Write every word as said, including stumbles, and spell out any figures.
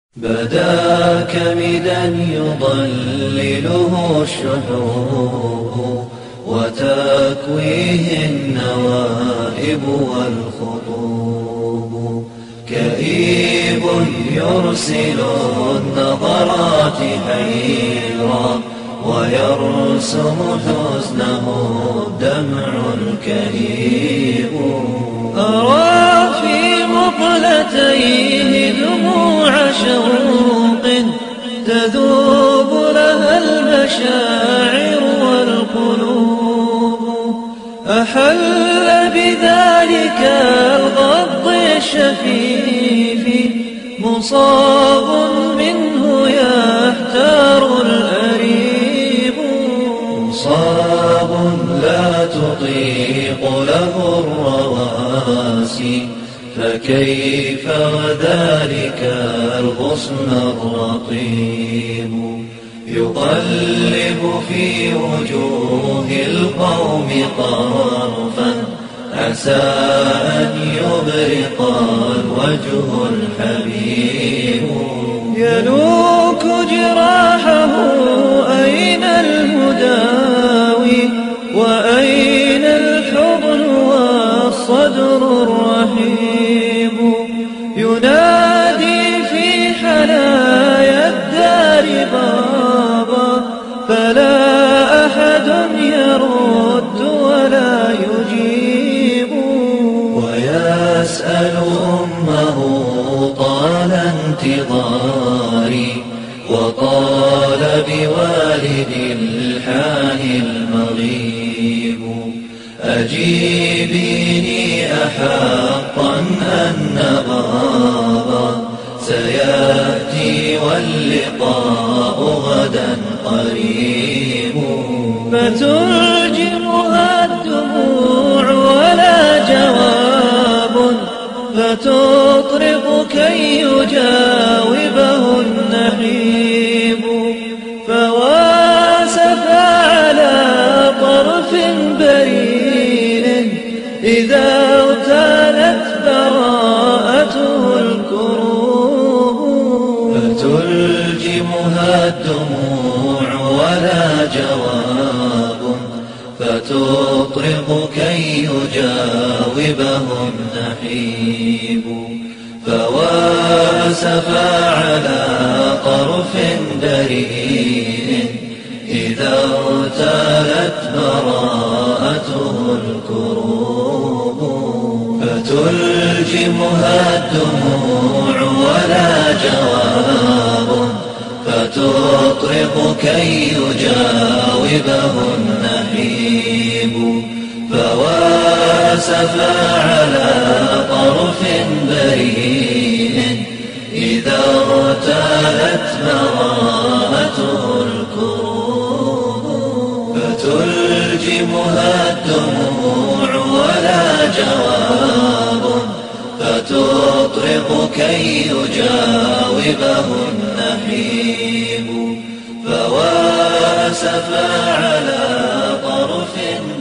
بدا كمدا يضلله الشحوب وتكويه النوائب والخطوب، كئيب يرسل النظرات حيرا ويرسم حزنه الدمع الكئيب. أرى في مقلتيه دموع شوق تذوب لها المشاعر والقلوب، أحل بذلك الغض الشفيف مصاب منه يحتار الأريب، مصاب لا تطيق له الرواسي فكيف وذلك الغصن الرقيب، يقلب في وجوه القوم طرفا عسى أن يبرق الوجه الحبيب، يلوك جراحه أين المداوي وأين الحضن والصدر الرحيب، ينادي في حنايا الدار بابا فلا أحد يرد ولا يجيب، ويسأل أمه طال انتظاري وطال بوالد الحان المغيب، أجيبيني أحقا أن بابا سيأتي واللقاء غدا قريب، فتلجمها الدموع ولا جواب فتطرق كي يجاوبه النحيب، فواسفا على طرف بريء إذا اغتالت براءته الكروب، فتلجمها الدموع ولا جواب فتطرق كي يجاوبه النحيب، فواسفا على طرف بريء إذا اغتالت براءته الكروب، فتلجمها الدموع ولا جواب فتطرق كي يجاوبه النحيب، فواسفا على طرف بريء إذا اغتالت براءته الكروب، فتلجمها الدموع ولا جواب فتطرق كي يجاوبه النحيب، فواسفا على طرف